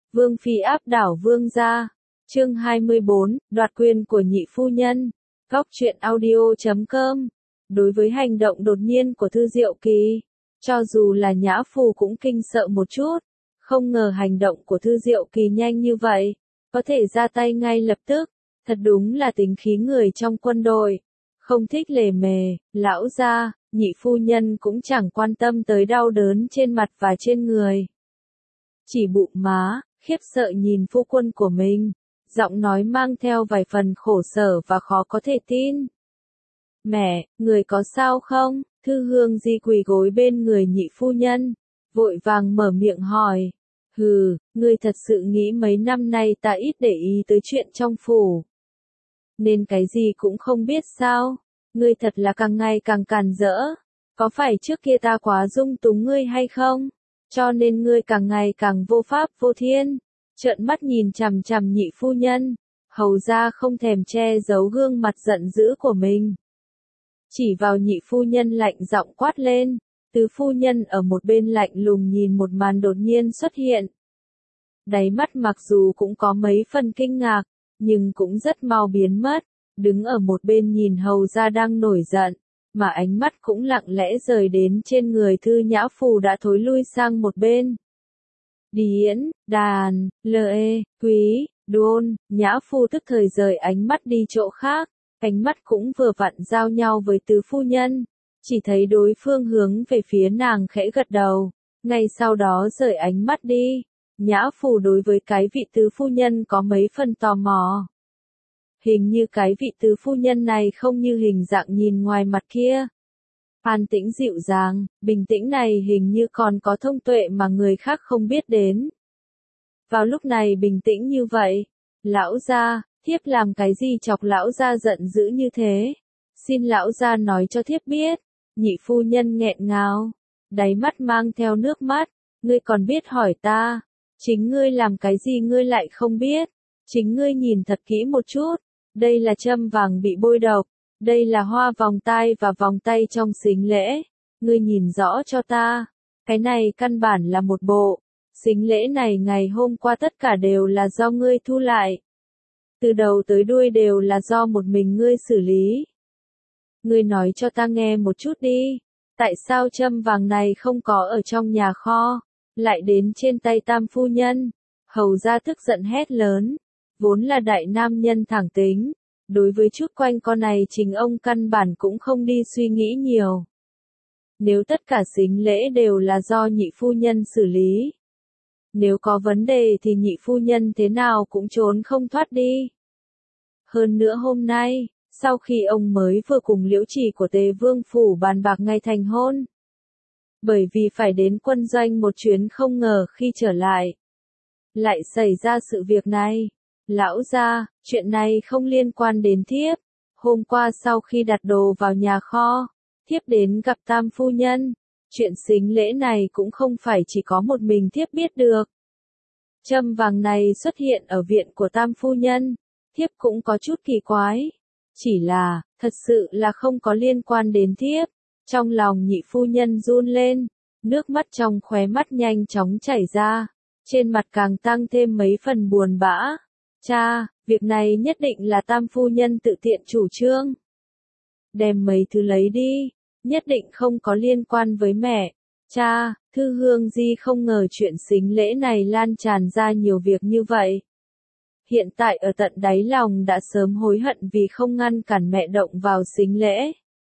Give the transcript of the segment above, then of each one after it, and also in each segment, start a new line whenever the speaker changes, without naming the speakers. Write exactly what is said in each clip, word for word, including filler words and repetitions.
Vương phi áp đảo vương gia. Chương hai mươi bốn, đoạt quyền của nhị phu nhân. Góc truyện audio chấm com. Đối với hành động đột nhiên của Thư Diệu Kỳ, cho dù là Nhã Phù cũng kinh sợ một chút. Không ngờ hành động của Thư Diệu Kỳ nhanh như vậy, có thể ra tay ngay lập tức. Thật đúng là tính khí người trong quân đội. Không thích lề mề, lão gia, nhị phu nhân cũng chẳng quan tâm tới đau đớn trên mặt và trên người. Chỉ bụng má, khiếp sợ nhìn phu quân của mình, giọng nói mang theo vài phần khổ sở và khó có thể tin. Mẹ, người có sao không? Thư Hương Di quỳ gối bên người nhị phu nhân, vội vàng mở miệng hỏi. Hừ, ngươi thật sự nghĩ mấy năm nay ta ít để ý tới chuyện trong phủ, nên cái gì cũng không biết sao? Ngươi thật là càng ngày càng càn rỡ. Có phải trước kia ta quá dung túng ngươi hay không? Cho nên ngươi càng ngày càng vô pháp vô thiên. Trợn mắt nhìn chằm chằm nhị phu nhân, hầu ra không thèm che giấu gương mặt giận dữ của mình. Chỉ vào nhị phu nhân lạnh giọng quát lên. Tứ phu nhân ở một bên lạnh lùng nhìn một màn đột nhiên xuất hiện. Đáy mắt mặc dù cũng có mấy phần kinh ngạc, nhưng cũng rất mau biến mất. Đứng ở một bên nhìn hầu ra đang nổi giận, mà ánh mắt cũng lặng lẽ rời đến trên người Thư Nhã Phù đã thối lui sang một bên. Điễn, đàn, lệ, quý, đôn, Nhã Phù tức thời rời ánh mắt đi chỗ khác, ánh mắt cũng vừa vặn giao nhau với tứ phu nhân, chỉ thấy đối phương hướng về phía nàng khẽ gật đầu, ngay sau đó rời ánh mắt đi. Nhã Phù đối với cái vị tứ phu nhân có mấy phần tò mò. Hình như cái vị tứ phu nhân này không như hình dạng nhìn ngoài mặt kia. An tĩnh dịu dàng, bình tĩnh này hình như còn có thông tuệ mà người khác không biết đến. Vào lúc này bình tĩnh như vậy, lão gia, thiếp làm cái gì chọc lão gia giận dữ như thế? Xin lão gia nói cho thiếp biết. Nhị phu nhân nghẹn ngào, đáy mắt mang theo nước mắt, ngươi còn biết hỏi ta? Chính ngươi làm cái gì ngươi lại không biết? Chính ngươi nhìn thật kỹ một chút. Đây là châm vàng bị bôi độc, đây là hoa vòng tai và vòng tay trong sính lễ. Ngươi nhìn rõ cho ta, cái này căn bản là một bộ. Sính lễ này ngày hôm qua tất cả đều là do ngươi thu lại. Từ đầu tới đuôi đều là do một mình ngươi xử lý. Ngươi nói cho ta nghe một chút đi, tại sao châm vàng này không có ở trong nhà kho, lại đến trên tay tam phu nhân? Hầu ra tức giận hét lớn. Vốn là đại nam nhân thẳng tính, đối với chút quanh con này chính ông căn bản cũng không đi suy nghĩ nhiều. Nếu tất cả sính lễ đều là do nhị phu nhân xử lý, nếu có vấn đề thì nhị phu nhân thế nào cũng trốn không thoát đi. Hơn nữa hôm nay, sau khi ông mới vừa cùng Liễu Trì của Tề Vương Phủ bàn bạc ngày thành hôn, bởi vì phải đến quân doanh một chuyến không ngờ khi trở lại, lại xảy ra sự việc này. Lão gia, chuyện này không liên quan đến thiếp. Hôm qua sau khi đặt đồ vào nhà kho, thiếp đến gặp tam phu nhân. Chuyện sính lễ này cũng không phải chỉ có một mình thiếp biết được. Châm vàng này xuất hiện ở viện của tam phu nhân, thiếp cũng có chút kỳ quái. Chỉ là, thật sự là không có liên quan đến thiếp. Trong lòng nhị phu nhân run lên, nước mắt trong khóe mắt nhanh chóng chảy ra, trên mặt càng tăng thêm mấy phần buồn bã. Cha, việc này nhất định là tam phu nhân tự tiện chủ trương. Đem mấy thứ lấy đi, nhất định không có liên quan với mẹ. Cha, Thư Hương Di không ngờ chuyện sính lễ này lan tràn ra nhiều việc như vậy. Hiện tại ở tận đáy lòng đã sớm hối hận vì không ngăn cản mẹ động vào sính lễ.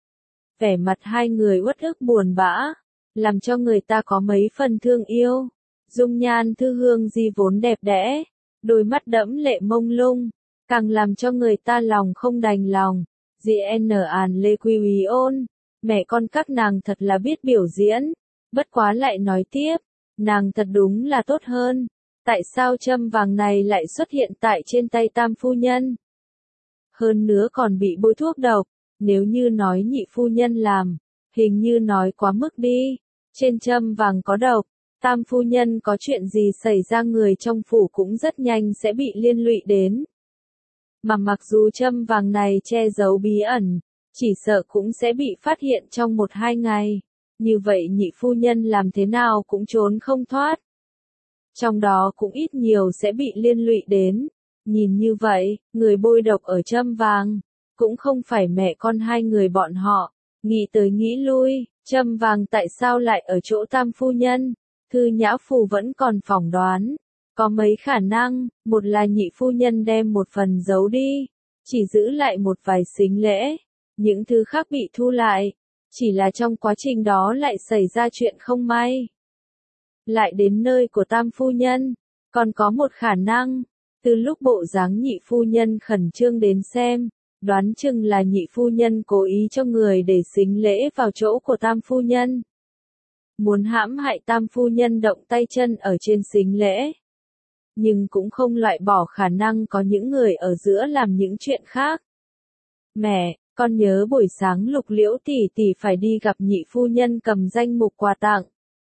Vẻ mặt hai người uất ức buồn bã, làm cho người ta có mấy phần thương yêu. Dung nhan Thư Hương Di vốn đẹp đẽ, đôi mắt đẫm lệ mông lung, càng làm cho người ta lòng không đành lòng. Dì N An Lê Quy Úy ôn, mẹ con các nàng thật là biết biểu diễn, bất quá lại nói tiếp, nàng thật đúng là tốt hơn. Tại sao châm vàng này lại xuất hiện tại trên tay tam phu nhân? Hơn nữa còn bị bôi thuốc độc, nếu như nói nhị phu nhân làm, hình như nói quá mức đi. Trên châm vàng có độc, tam phu nhân có chuyện gì xảy ra người trong phủ cũng rất nhanh sẽ bị liên lụy đến. Mà mặc dù châm vàng này che giấu bí ẩn, chỉ sợ cũng sẽ bị phát hiện trong một hai ngày. Như vậy nhị phu nhân làm thế nào cũng trốn không thoát. trong đó cũng ít nhiều sẽ bị liên lụy đến. Nhìn như vậy, người bôi độc ở châm vàng, cũng không phải mẹ con hai người bọn họ. Nghĩ tới nghĩ lui, châm vàng tại sao lại ở chỗ tam phu nhân? Thư Nhã Phù vẫn còn phỏng đoán. Có mấy khả năng, một là nhị phu nhân đem một phần giấu đi, chỉ giữ lại một vài sính lễ, những thứ khác bị thu lại, chỉ là trong quá trình đó lại xảy ra chuyện không may. Lại đến nơi của tam phu nhân, còn có một khả năng, từ lúc bộ dáng nhị phu nhân khẩn trương đến xem, đoán chừng là nhị phu nhân cố ý cho người để sính lễ vào chỗ của tam phu nhân. Muốn hãm hại tam phu nhân động tay chân ở trên sính lễ. Nhưng cũng không loại bỏ khả năng có những người ở giữa làm những chuyện khác. Mẹ, con nhớ buổi sáng Lục Liễu tỷ tỷ phải đi gặp nhị phu nhân cầm danh mục quà tặng.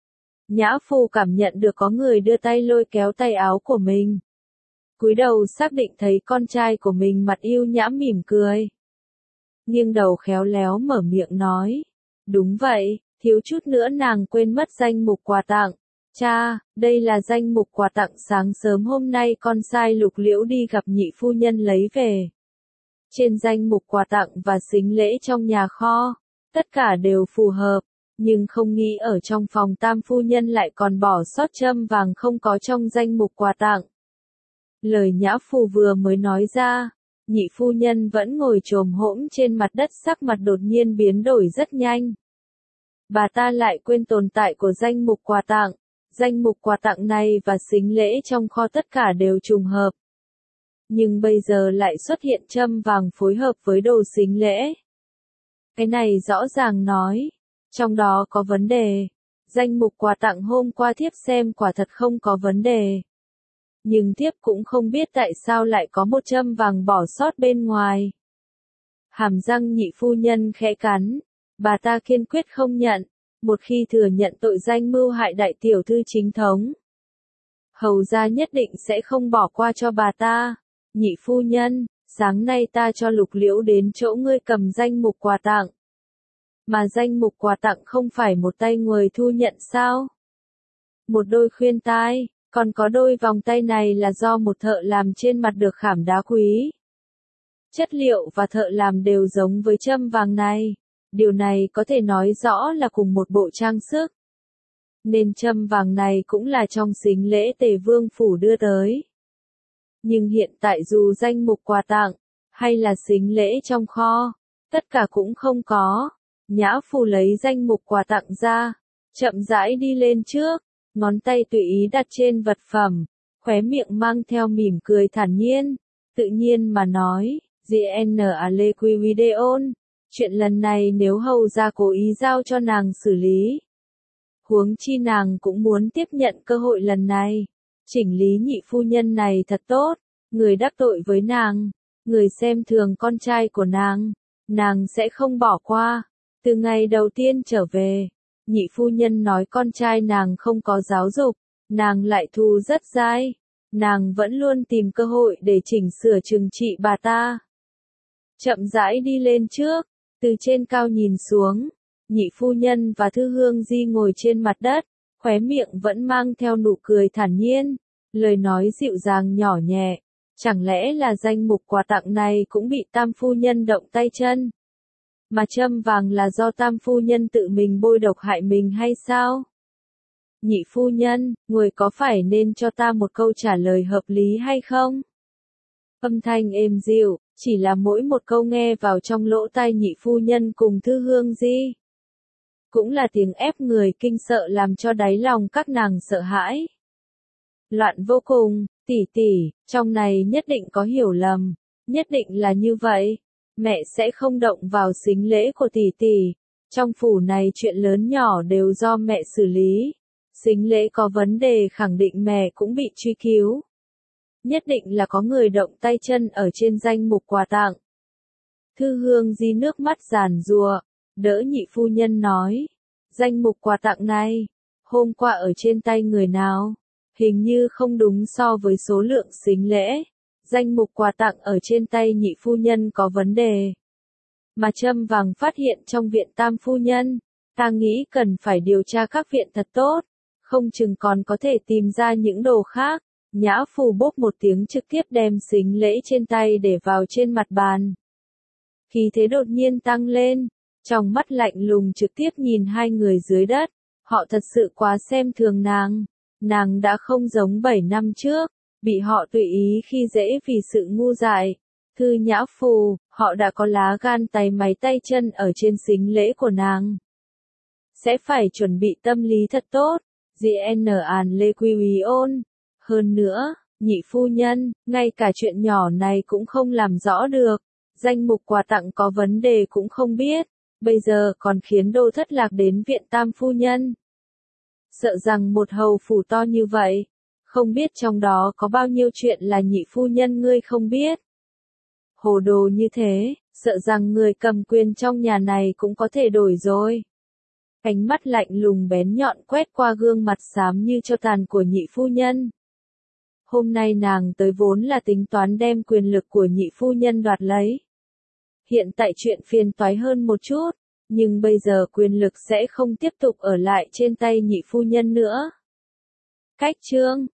Nhã Phu cảm nhận được có người đưa tay lôi kéo tay áo của mình. Cúi đầu xác định thấy con trai của mình mặt yêu nhã mỉm cười. Nghiêng đầu khéo léo mở miệng nói. Đúng vậy, thiếu chút nữa nàng quên mất danh mục quà tặng. Cha, đây là danh mục quà tặng sáng sớm hôm nay con sai Lục Liễu đi gặp nhị phu nhân lấy về. Trên danh mục quà tặng và sính lễ trong nhà kho, tất cả đều phù hợp, nhưng không nghĩ ở trong phòng tam phu nhân lại còn bỏ sót châm vàng không có trong danh mục quà tặng. Lời Nhã Phù vừa mới nói ra, nhị phu nhân vẫn ngồi chồm hổm trên mặt đất, sắc mặt đột nhiên biến đổi rất nhanh. Bà ta lại quên tồn tại của danh mục quà tặng. Danh mục quà tặng này và sính lễ trong kho tất cả đều trùng hợp. Nhưng bây giờ lại xuất hiện châm vàng phối hợp với đồ sính lễ. Cái này rõ ràng nói, trong đó có vấn đề. Danh mục quà tặng hôm qua thiếp xem quả thật không có vấn đề. Nhưng thiếp cũng không biết tại sao lại có một châm vàng bỏ sót bên ngoài. Hàm răng nhị phu nhân khẽ cắn, bà ta kiên quyết không nhận. Một khi thừa nhận tội danh mưu hại đại tiểu thư chính thống, hầu gia nhất định sẽ không bỏ qua cho bà ta. Nhị phu nhân, sáng nay ta cho Lục Liễu đến chỗ ngươi cầm danh mục quà tặng. Mà danh mục quà tặng không phải một tay người thu nhận sao? Một đôi khuyên tai, còn có đôi vòng tay này là do một thợ làm trên mặt được khảm đá quý. Chất liệu và thợ làm đều giống với châm vàng này. Điều này có thể nói rõ là cùng một bộ trang sức. Nên châm vàng này cũng là trong sính lễ Tề Vương Phủ đưa tới. Nhưng hiện tại dù danh mục quà tặng, hay là sính lễ trong kho, tất cả cũng không có. Nhã Phu lấy danh mục quà tặng ra, chậm rãi đi lên trước, ngón tay tùy ý đặt trên vật phẩm, khóe miệng mang theo mỉm cười thản nhiên, tự nhiên mà nói, giê en a lê quy videon. Chuyện lần này nếu hầu gia cố ý giao cho nàng xử lý. Huống chi nàng cũng muốn tiếp nhận cơ hội lần này. Chỉnh lý nhị phu nhân này thật tốt. Người đắc tội với nàng, người xem thường con trai của nàng, nàng sẽ không bỏ qua. Từ ngày đầu tiên trở về, nhị phu nhân nói con trai nàng không có giáo dục, nàng lại thu rất dai. Nàng vẫn luôn tìm cơ hội để chỉnh sửa trừng trị bà ta. Chậm rãi đi lên trước. Từ trên cao nhìn xuống, nhị phu nhân và Thư Hương Di ngồi trên mặt đất, khóe miệng vẫn mang theo nụ cười thản nhiên, lời nói dịu dàng nhỏ nhẹ. Chẳng lẽ là danh mục quà tặng này cũng bị tam phu nhân động tay chân? Mà châm vàng là do tam phu nhân tự mình bôi độc hại mình hay sao? Nhị phu nhân, người có phải nên cho ta một câu trả lời hợp lý hay không? Âm thanh êm dịu, chỉ là mỗi một câu nghe vào trong lỗ tai nhị phu nhân cùng Thư Hương Di. Cũng là tiếng ép người kinh sợ làm cho đáy lòng các nàng sợ hãi. Loạn vô cùng, tỷ tỷ, trong này nhất định có hiểu lầm, nhất định là như vậy. Mẹ sẽ không động vào sính lễ của tỷ tỷ. Trong phủ này chuyện lớn nhỏ đều do mẹ xử lý. Sính lễ có vấn đề khẳng định mẹ cũng bị truy cứu. Nhất định là có người động tay chân ở trên danh mục quà tặng. Thư Hương Di nước mắt giàn giụa, đỡ nhị phu nhân nói. Danh mục quà tặng này, hôm qua ở trên tay người nào? Hình như không đúng so với số lượng sính lễ. Danh mục quà tặng ở trên tay nhị phu nhân có vấn đề. Mà châm vàng phát hiện trong viện tam phu nhân. Ta nghĩ cần phải điều tra các viện thật tốt. không chừng còn có thể tìm ra những đồ khác. Nhã Phù bốp một tiếng trực tiếp đem xính lễ trên tay để vào trên mặt bàn. Khí thế đột nhiên tăng lên, trong mắt lạnh lùng trực tiếp nhìn hai người dưới đất, họ thật sự quá xem thường nàng. Nàng đã không giống bảy năm trước, bị họ tùy ý khi dễ vì sự ngu dại. Thư Nhã Phù, họ đã có lá gan tay máy tay chân ở trên xính lễ của nàng. Sẽ phải chuẩn bị tâm lý thật tốt, giê en An Lê Quy Úy ôn. Hơn nữa, nhị phu nhân, ngay cả chuyện nhỏ này cũng không làm rõ được. Danh mục quà tặng có vấn đề cũng không biết, bây giờ còn khiến đô thất lạc đến viện tam phu nhân. Sợ rằng một hầu phủ to như vậy, không biết trong đó có bao nhiêu chuyện là nhị phu nhân ngươi không biết. Hồ đồ như thế, sợ rằng người cầm quyền trong nhà này cũng có thể đổi rồi. Ánh mắt lạnh lùng bén nhọn quét qua gương mặt xám như tro tàn của nhị phu nhân. Hôm nay nàng tới vốn là tính toán đem quyền lực của nhị phu nhân đoạt lấy. Hiện tại chuyện phiền toái hơn một chút, nhưng bây giờ quyền lực sẽ không tiếp tục ở lại trên tay nhị phu nhân nữa. Cách chương